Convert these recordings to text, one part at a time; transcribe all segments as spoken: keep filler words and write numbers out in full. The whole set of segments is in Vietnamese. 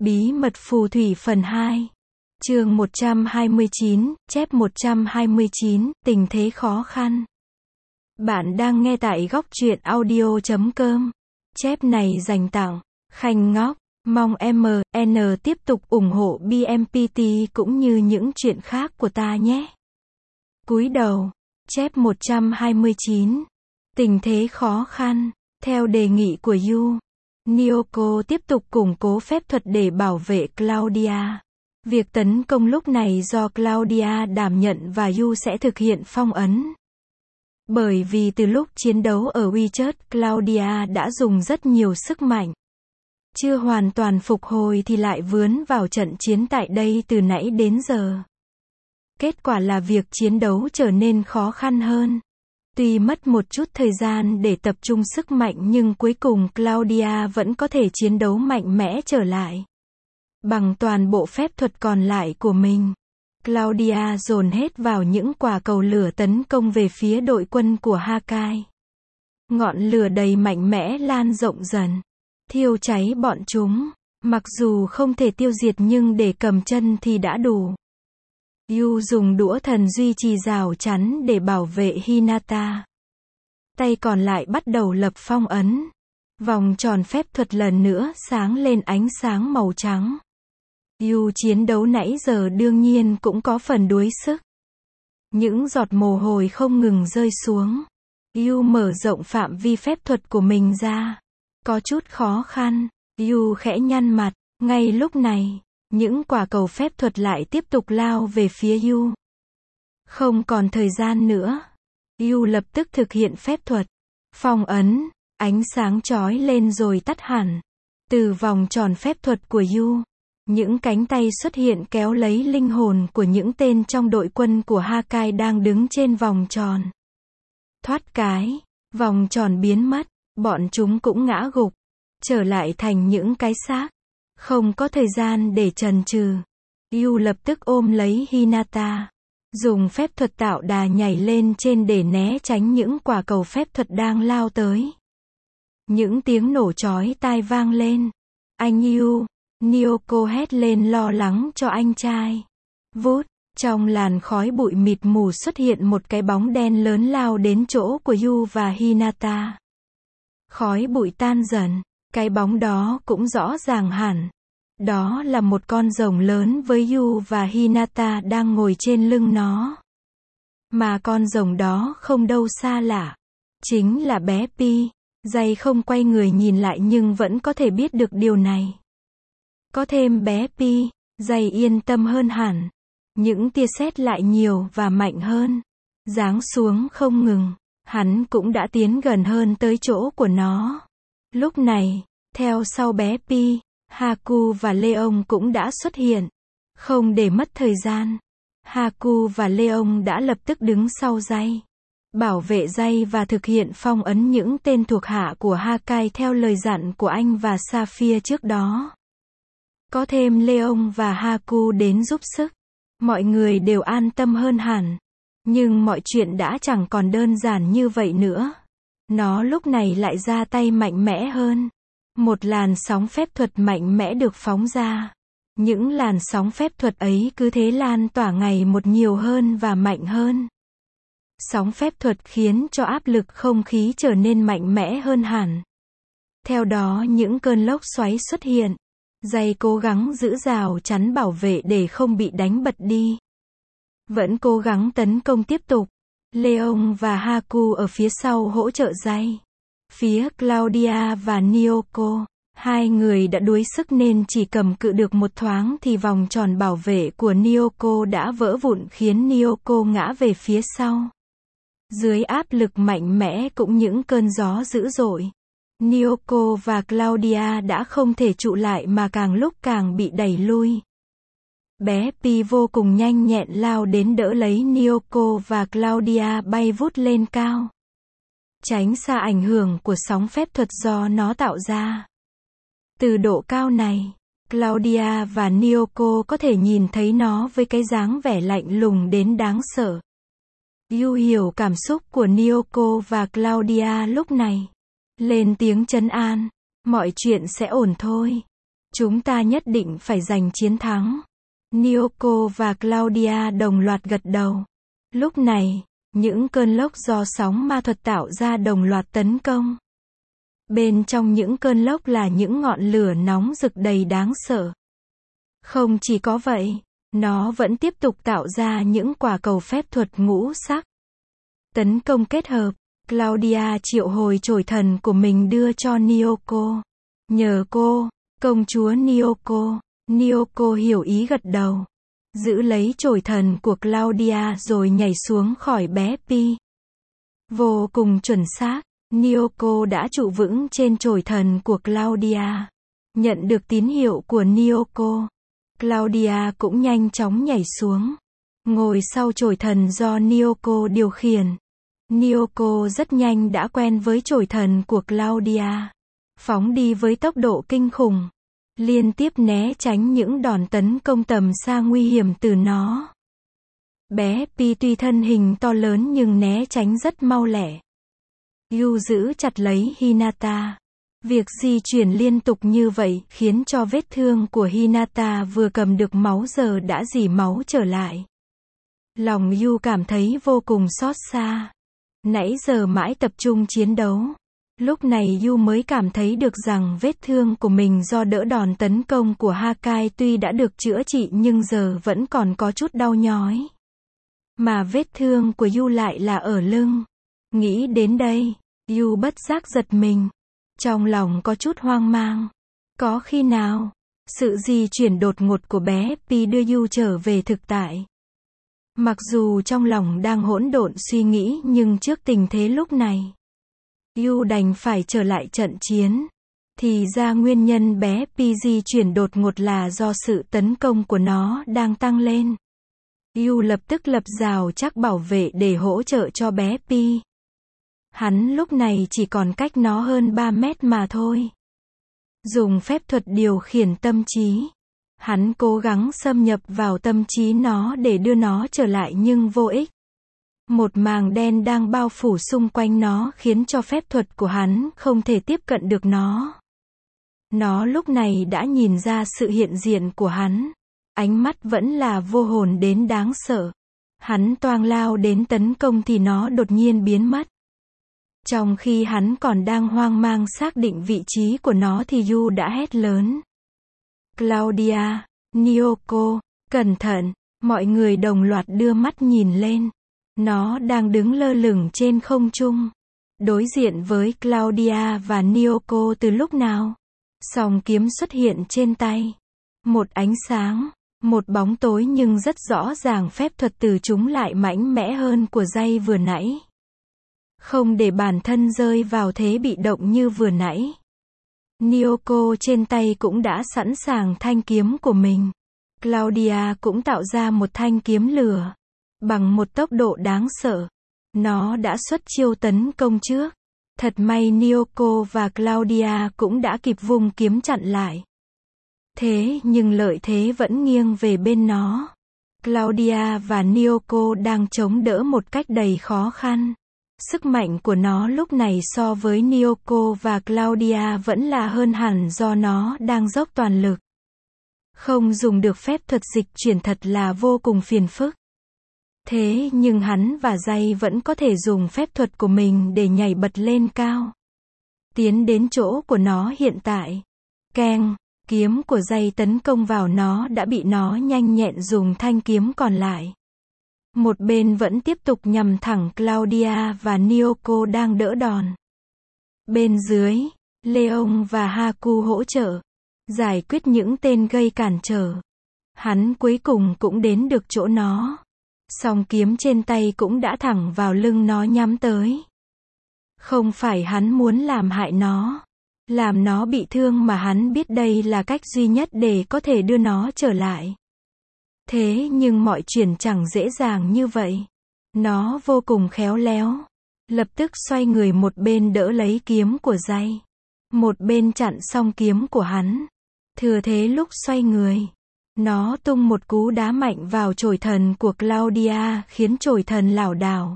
Bí mật phù thủy phần hai. Chương một trăm hai mươi chín, chép một trăm hai mươi chín, tình thế khó khăn. Bạn đang nghe tại góc truyện audio chấm com. Chép này dành tặng Khanh Ngóc. Mong em en tiếp tục ủng hộ bê em pê tê cũng như những chuyện khác của ta nhé. Cúi đầu. Chép một trăm hai mươi chín. Tình thế khó khăn. Theo đề nghị của Yu, Niyoko tiếp tục củng cố phép thuật để bảo vệ Claudia. Việc tấn công lúc này do Claudia đảm nhận và Yu sẽ thực hiện phong ấn. Bởi vì từ lúc chiến đấu ở WeChat, Claudia đã dùng rất nhiều sức mạnh. Chưa hoàn toàn phục hồi thì lại vướng vào trận chiến tại đây từ nãy đến giờ. Kết quả là việc chiến đấu trở nên khó khăn hơn. Tuy mất một chút thời gian để tập trung sức mạnh nhưng cuối cùng Claudia vẫn có thể chiến đấu mạnh mẽ trở lại. Bằng toàn bộ phép thuật còn lại của mình, Claudia dồn hết vào những quả cầu lửa tấn công về phía đội quân của Hakai. Ngọn lửa đầy mạnh mẽ lan rộng dần, thiêu cháy bọn chúng. Mặc dù không thể tiêu diệt nhưng để cầm chân thì đã đủ. Yu dùng đũa thần duy trì rào chắn để bảo vệ Hinata. Tay còn lại bắt đầu lập phong ấn. Vòng tròn phép thuật lần nữa sáng lên ánh sáng màu trắng. Yu chiến đấu nãy giờ đương nhiên cũng có phần đuối sức. Những giọt mồ hôi không ngừng rơi xuống. Yu mở rộng phạm vi phép thuật của mình ra. Có chút khó khăn. Yu khẽ nhăn mặt. Ngay lúc này, những quả cầu phép thuật lại tiếp tục lao về phía Yu. Không còn thời gian nữa. Yu lập tức thực hiện phép thuật. Phong ấn, ánh sáng chói lên rồi tắt hẳn. Từ vòng tròn phép thuật của Yu, những cánh tay xuất hiện kéo lấy linh hồn của những tên trong đội quân của Hakai đang đứng trên vòng tròn. Thoát cái, vòng tròn biến mất, bọn chúng cũng ngã gục, trở lại thành những cái xác. Không có thời gian để chần chừ. Yu lập tức ôm lấy Hinata. Dùng phép thuật tạo đà nhảy lên trên để né tránh những quả cầu phép thuật đang lao tới. Những tiếng nổ chói tai vang lên. Anh Yu, Niyoko hét lên lo lắng cho anh trai. Vút, trong làn khói bụi mịt mù xuất hiện một cái bóng đen lớn lao đến chỗ của Yu và Hinata. Khói bụi tan dần. Cái bóng đó cũng rõ ràng hẳn. Đó là một con rồng lớn với Yu và Hinata đang ngồi trên lưng nó. Mà con rồng đó không đâu xa lạ. Chính là bé Pi. Jay không quay người nhìn lại nhưng vẫn có thể biết được điều này. Có thêm bé Pi, Jay yên tâm hơn hẳn. Những tia sét lại nhiều và mạnh hơn. Giáng xuống không ngừng. Hắn cũng đã tiến gần hơn tới chỗ của nó. Lúc này, theo sau bé Pi, Haku và Leon cũng đã xuất hiện. Không để mất thời gian, Haku và Leon đã lập tức đứng sau Jay, bảo vệ Jay và thực hiện phong ấn những tên thuộc hạ của Hakai theo lời dặn của anh và Sapphire trước đó. Có thêm Leon và Haku đến giúp sức, mọi người đều an tâm hơn hẳn. Nhưng mọi chuyện đã chẳng còn đơn giản như vậy nữa. Nó lúc này lại ra tay mạnh mẽ hơn. Một làn sóng phép thuật mạnh mẽ được phóng ra. Những làn sóng phép thuật ấy cứ thế lan tỏa ngày một nhiều hơn và mạnh hơn. Sóng phép thuật khiến cho áp lực không khí trở nên mạnh mẽ hơn hẳn. Theo đó những cơn lốc xoáy xuất hiện. Jay cố gắng giữ rào chắn bảo vệ để không bị đánh bật đi. Vẫn cố gắng tấn công tiếp tục. Leon và Haku ở phía sau hỗ trợ Jay. Phía Claudia và Niyoko, hai người đã đuối sức nên chỉ cầm cự được một thoáng thì vòng tròn bảo vệ của Niyoko đã vỡ vụn khiến Niyoko ngã về phía sau. Dưới áp lực mạnh mẽ cũng những cơn gió dữ dội, Niyoko và Claudia đã không thể trụ lại mà càng lúc càng bị đẩy lui. Bé Pi vô cùng nhanh nhẹn lao đến đỡ lấy Niyoko và Claudia bay vút lên cao. Tránh xa ảnh hưởng của sóng phép thuật do nó tạo ra. Từ độ cao này, Claudia và Niyoko có thể nhìn thấy nó với cái dáng vẻ lạnh lùng đến đáng sợ. Yu hiểu cảm xúc của Niyoko và Claudia lúc này. Lên tiếng trấn an. Mọi chuyện sẽ ổn thôi. Chúng ta nhất định phải giành chiến thắng. Nyoko và Claudia đồng loạt gật đầu. Lúc này, những cơn lốc do sóng ma thuật tạo ra đồng loạt tấn công. Bên trong những cơn lốc là những ngọn lửa nóng rực đầy đáng sợ. Không chỉ có vậy, nó vẫn tiếp tục tạo ra những quả cầu phép thuật ngũ sắc. Tấn công kết hợp, Claudia triệu hồi chổi thần của mình đưa cho Nyoko. Nhờ cô, công chúa Nyoko. Nyoko hiểu ý gật đầu. Giữ lấy chổi thần của Claudia rồi nhảy xuống khỏi bé Pi. Vô cùng chuẩn xác, Nyoko đã trụ vững trên chổi thần của Claudia. Nhận được tín hiệu của Nyoko, Claudia cũng nhanh chóng nhảy xuống. Ngồi sau chổi thần do Nyoko điều khiển. Nyoko rất nhanh đã quen với chổi thần của Claudia. Phóng đi với tốc độ kinh khủng. Liên tiếp né tránh những đòn tấn công tầm xa nguy hiểm từ nó. Bé Pi tuy thân hình to lớn nhưng né tránh rất mau lẹ. Yu giữ chặt lấy Hinata. Việc di chuyển liên tục như vậy khiến cho vết thương của Hinata vừa cầm được máu giờ đã rỉ máu trở lại. Lòng Yu cảm thấy vô cùng xót xa. Nãy giờ mãi tập trung chiến đấu. Lúc này Yu mới cảm thấy được rằng vết thương của mình do đỡ đòn tấn công của Hakai tuy đã được chữa trị nhưng giờ vẫn còn có chút đau nhói. Mà vết thương của Yu lại là ở lưng. Nghĩ đến đây, Yu bất giác giật mình. Trong lòng có chút hoang mang. Có khi nào, sự di chuyển đột ngột của bé Pi đưa Yu trở về thực tại. Mặc dù trong lòng đang hỗn độn suy nghĩ nhưng trước tình thế lúc này, Yu đành phải trở lại trận chiến. Thì ra nguyên nhân bé Pi di chuyển đột ngột là do sự tấn công của nó đang tăng lên. Yu lập tức lập rào chắc bảo vệ để hỗ trợ cho bé Pi. Hắn lúc này chỉ còn cách nó hơn ba mét mà thôi. Dùng phép thuật điều khiển tâm trí. Hắn cố gắng xâm nhập vào tâm trí nó để đưa nó trở lại nhưng vô ích. Một màng đen đang bao phủ xung quanh nó khiến cho phép thuật của hắn không thể tiếp cận được nó. Nó lúc này đã nhìn ra sự hiện diện của hắn. Ánh mắt vẫn là vô hồn đến đáng sợ. Hắn toang lao đến tấn công thì nó đột nhiên biến mất. Trong khi hắn còn đang hoang mang xác định vị trí của nó thì Yu đã hét lớn. Claudia, Nyoko, cẩn thận, mọi người đồng loạt đưa mắt nhìn lên. Nó đang đứng lơ lửng trên không trung. Đối diện với Claudia và Nyoko từ lúc nào? Song kiếm xuất hiện trên tay. Một ánh sáng, một bóng tối nhưng rất rõ ràng phép thuật từ chúng lại mạnh mẽ hơn của giây vừa nãy. Không để bản thân rơi vào thế bị động như vừa nãy. Nyoko trên tay cũng đã sẵn sàng thanh kiếm của mình. Claudia cũng tạo ra một thanh kiếm lửa. Bằng một tốc độ đáng sợ. Nó đã xuất chiêu tấn công trước. Thật may Nyoko và Claudia cũng đã kịp vung kiếm chặn lại. Thế nhưng lợi thế vẫn nghiêng về bên nó. Claudia và Nyoko đang chống đỡ một cách đầy khó khăn. Sức mạnh của nó lúc này so với Nyoko và Claudia vẫn là hơn hẳn do nó đang dốc toàn lực. Không dùng được phép thuật dịch chuyển thật là vô cùng phiền phức. Thế nhưng hắn và Jay vẫn có thể dùng phép thuật của mình để nhảy bật lên cao. Tiến đến chỗ của nó hiện tại. Keng, kiếm của Jay tấn công vào nó đã bị nó nhanh nhẹn dùng thanh kiếm còn lại. Một bên vẫn tiếp tục nhằm thẳng Claudia và Nyoko đang đỡ đòn. Bên dưới, Leon và Haku hỗ trợ. Giải quyết những tên gây cản trở. Hắn cuối cùng cũng đến được chỗ nó. Song kiếm trên tay cũng đã thẳng vào lưng nó nhắm tới. Không phải hắn muốn làm hại nó. Làm nó bị thương mà hắn biết đây là cách duy nhất để có thể đưa nó trở lại. Thế nhưng mọi chuyện chẳng dễ dàng như vậy. Nó vô cùng khéo léo. Lập tức xoay người một bên đỡ lấy kiếm của Jay. Một bên chặn xong kiếm của hắn. Thừa thế lúc xoay người. Nó tung một cú đá mạnh vào chổi thần của Claudia khiến chổi thần lảo đảo.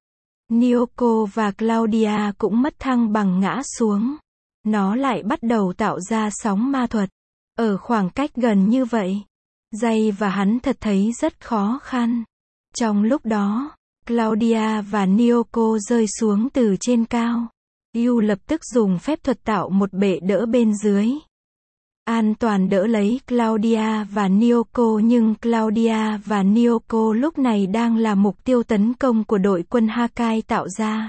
Nyoko và Claudia cũng mất thăng bằng ngã xuống. Nó lại bắt đầu tạo ra sóng ma thuật. Ở khoảng cách gần như vậy, Jay và hắn thật thấy rất khó khăn. Trong lúc đó, Claudia và Nyoko rơi xuống từ trên cao. Yu lập tức dùng phép thuật tạo một bệ đỡ bên dưới. An toàn đỡ lấy Claudia và Nyoko, nhưng Claudia và Nyoko lúc này đang là mục tiêu tấn công của đội quân Hakai tạo ra.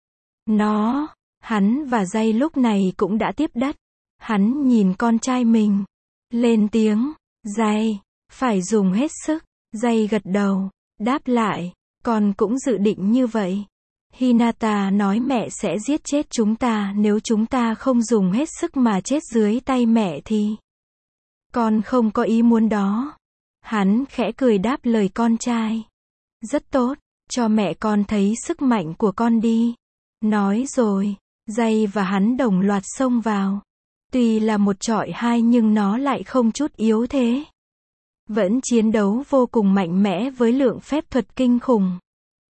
Nó, hắn và Jay lúc này cũng đã tiếp đất. Hắn nhìn con trai mình, lên tiếng, Jay, phải dùng hết sức. Jay gật đầu, đáp lại, con cũng dự định như vậy. Hinata nói mẹ sẽ giết chết chúng ta nếu chúng ta không dùng hết sức mà chết dưới tay mẹ thì. Con không có ý muốn đó. Hắn khẽ cười đáp lời con trai. Rất tốt, cho mẹ con thấy sức mạnh của con đi. Nói rồi, Jay và hắn đồng loạt xông vào. Tuy là một chọi hai nhưng nó lại không chút yếu thế. Vẫn chiến đấu vô cùng mạnh mẽ với lượng phép thuật kinh khủng.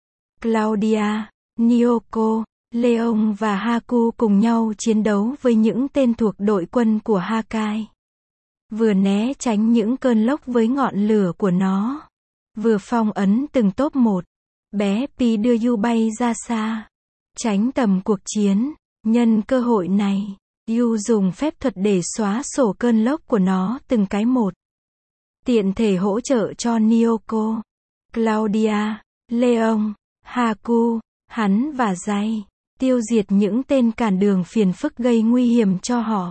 Claudia, Nyoko, Leon và Haku cùng nhau chiến đấu với những tên thuộc đội quân của Hakai. Vừa né tránh những cơn lốc với ngọn lửa của nó, vừa phong ấn từng tốp một. Bé Pi đưa Yu bay ra xa, tránh tầm cuộc chiến. Nhân cơ hội này, Yu dùng phép thuật để xóa sổ cơn lốc của nó từng cái một. Tiện thể hỗ trợ cho Nyoko, Claudia, Leon, Haku, hắn và Jay, tiêu diệt những tên cản đường phiền phức gây nguy hiểm cho họ.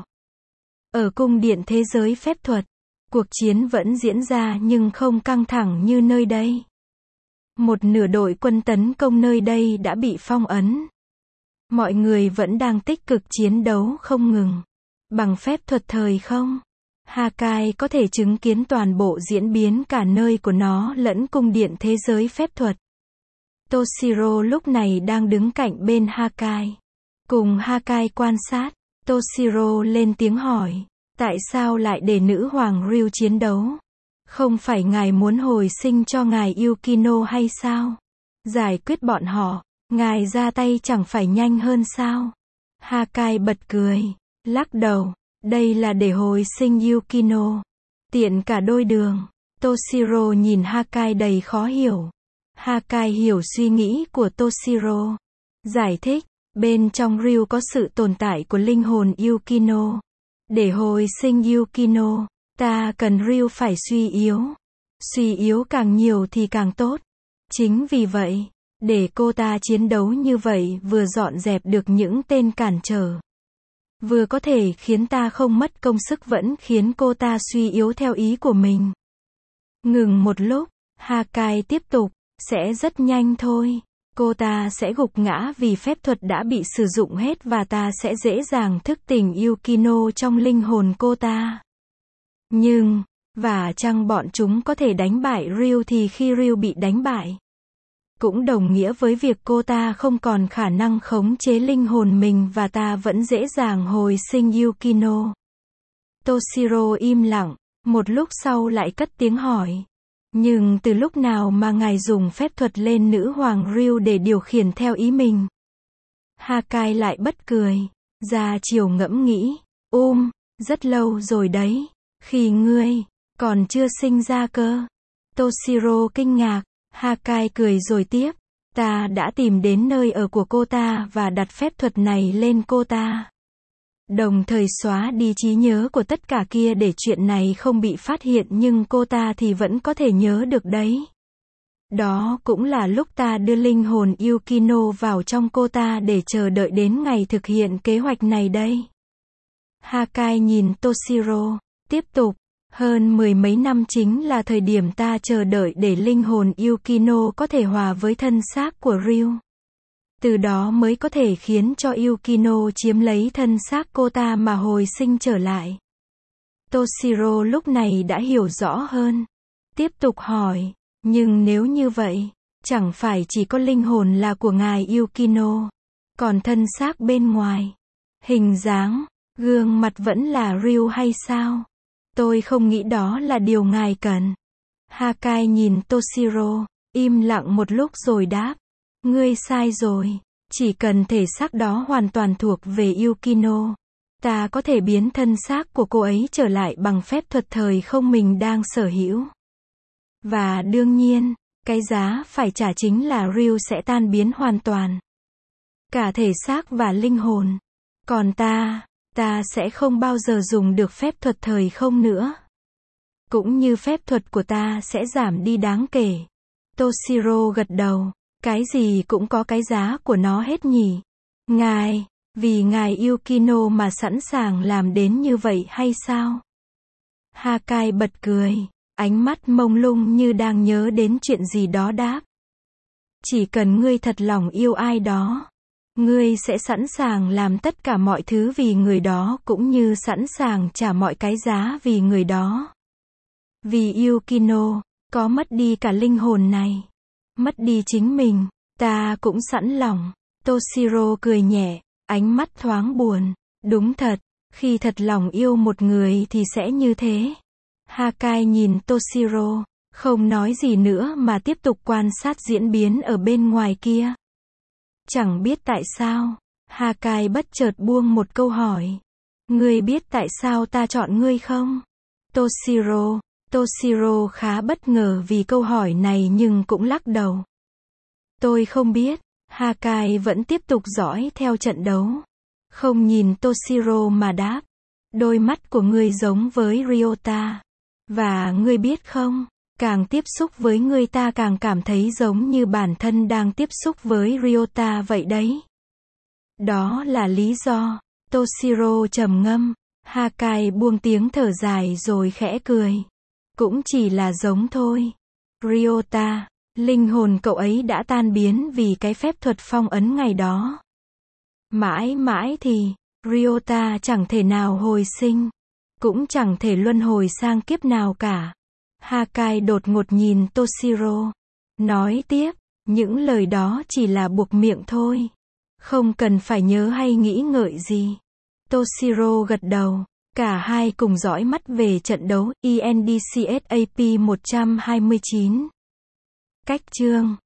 Ở cung điện thế giới phép thuật, cuộc chiến vẫn diễn ra nhưng không căng thẳng như nơi đây. Một nửa đội quân tấn công nơi đây đã bị phong ấn. Mọi người vẫn đang tích cực chiến đấu không ngừng. Bằng phép thuật thời không, Hakai có thể chứng kiến toàn bộ diễn biến cả nơi của nó lẫn cung điện thế giới phép thuật. Toshiro lúc này đang đứng cạnh bên Hakai. Cùng Hakai quan sát, Toshiro lên tiếng hỏi, tại sao lại để nữ hoàng Ryu chiến đấu? Không phải ngài muốn hồi sinh cho ngài Yukino hay sao? Giải quyết bọn họ, ngài ra tay chẳng phải nhanh hơn sao? Hakai bật cười, lắc đầu, đây là để hồi sinh Yukino. Tiện cả đôi đường. Toshiro nhìn Hakai đầy khó hiểu. Hakai hiểu suy nghĩ của Toshiro. Giải thích, bên trong Ryu có sự tồn tại của linh hồn Yukino. Để hồi sinh Yukino, ta cần Ryu phải suy yếu. Suy yếu càng nhiều thì càng tốt. Chính vì vậy, để cô ta chiến đấu như vậy vừa dọn dẹp được những tên cản trở, vừa có thể khiến ta không mất công sức vẫn khiến cô ta suy yếu theo ý của mình. Ngừng một lúc, Hakai tiếp tục, sẽ rất nhanh thôi. Cô ta sẽ gục ngã vì phép thuật đã bị sử dụng hết và ta sẽ dễ dàng thức tỉnh Yukino trong linh hồn cô ta. Nhưng, và chăng bọn chúng có thể đánh bại Ryu thì khi Ryu bị đánh bại, cũng đồng nghĩa với việc cô ta không còn khả năng khống chế linh hồn mình và ta vẫn dễ dàng hồi sinh Yukino. Toshiro im lặng, một lúc sau lại cất tiếng hỏi. Nhưng từ lúc nào mà ngài dùng phép thuật lên nữ hoàng Ryu để điều khiển theo ý mình? Hakai lại bật cười, ra chiều ngẫm nghĩ, um, rất lâu rồi đấy, khi ngươi còn chưa sinh ra cơ. Toshiro kinh ngạc, Hakai cười rồi tiếp, ta đã tìm đến nơi ở của cô ta và đặt phép thuật này lên cô ta. Đồng thời xóa đi trí nhớ của tất cả kia để chuyện này không bị phát hiện nhưng cô ta thì vẫn có thể nhớ được đấy. Đó cũng là lúc ta đưa linh hồn Yukino vào trong cô ta để chờ đợi đến ngày thực hiện kế hoạch này đây. Hakai nhìn Toshiro, tiếp tục, hơn mười mấy năm chính là thời điểm ta chờ đợi để linh hồn Yukino có thể hòa với thân xác của Ryu. Từ đó mới có thể khiến cho Yukino chiếm lấy thân xác cô ta mà hồi sinh trở lại. Toshiro lúc này đã hiểu rõ hơn. Tiếp tục hỏi, nhưng nếu như vậy, chẳng phải chỉ có linh hồn là của ngài Yukino, còn thân xác bên ngoài, hình dáng, gương mặt vẫn là Ryu hay sao? Tôi không nghĩ đó là điều ngài cần. Hakai nhìn Toshiro, im lặng một lúc rồi đáp. Ngươi sai rồi. Chỉ cần thể xác đó hoàn toàn thuộc về Yukino, Ta có thể biến thân xác của cô ấy trở lại bằng phép thuật thời không mình đang sở hữu. Và đương nhiên, cái giá phải trả chính là Ryu sẽ tan biến hoàn toàn. Cả thể xác và linh hồn. Còn ta, ta sẽ không bao giờ dùng được phép thuật thời không nữa. Cũng như phép thuật của ta sẽ giảm đi đáng kể. Toshiro gật đầu. Cái gì cũng có cái giá của nó hết nhỉ. Ngài, vì ngài Yukino mà sẵn sàng làm đến như vậy hay sao? Hakai bật cười. Ánh mắt mông lung như đang nhớ đến chuyện gì đó đáp. Chỉ cần ngươi thật lòng yêu ai đó, ngươi sẽ sẵn sàng làm tất cả mọi thứ vì người đó cũng như sẵn sàng trả mọi cái giá vì người đó. Vì Yukino, có mất đi cả linh hồn này, mất đi chính mình, ta cũng sẵn lòng. Toshiro cười nhẹ, ánh mắt thoáng buồn. Đúng thật, khi thật lòng yêu một người thì sẽ như thế. Hakai nhìn Toshiro, không nói gì nữa mà tiếp tục quan sát diễn biến ở bên ngoài kia. Chẳng biết tại sao, Hakai bất chợt buông một câu hỏi. Ngươi biết tại sao ta chọn ngươi không? Toshiro, Toshiro khá bất ngờ vì câu hỏi này nhưng cũng lắc đầu. Tôi không biết. Hakai vẫn tiếp tục dõi theo trận đấu. Không nhìn Toshiro mà đáp. Đôi mắt của ngươi giống với Ryota. Và ngươi biết không, càng tiếp xúc với ngươi ta càng cảm thấy giống như bản thân đang tiếp xúc với Ryota vậy đấy. Đó là lý do. Toshiro trầm ngâm. Hakai buông tiếng thở dài rồi khẽ cười. Cũng chỉ là giống thôi. Ryota, linh hồn cậu ấy đã tan biến vì cái phép thuật phong ấn ngày đó. Mãi mãi thì, Ryota chẳng thể nào hồi sinh. Cũng chẳng thể luân hồi sang kiếp nào cả. Hakai đột ngột nhìn Toshiro. Nói tiếp, những lời đó chỉ là buộc miệng thôi. Không cần phải nhớ hay nghĩ ngợi gì. Toshiro gật đầu. Cả hai cùng dõi mắt về trận đấu E N D C S A P một trăm hai mươi chín. Cách chương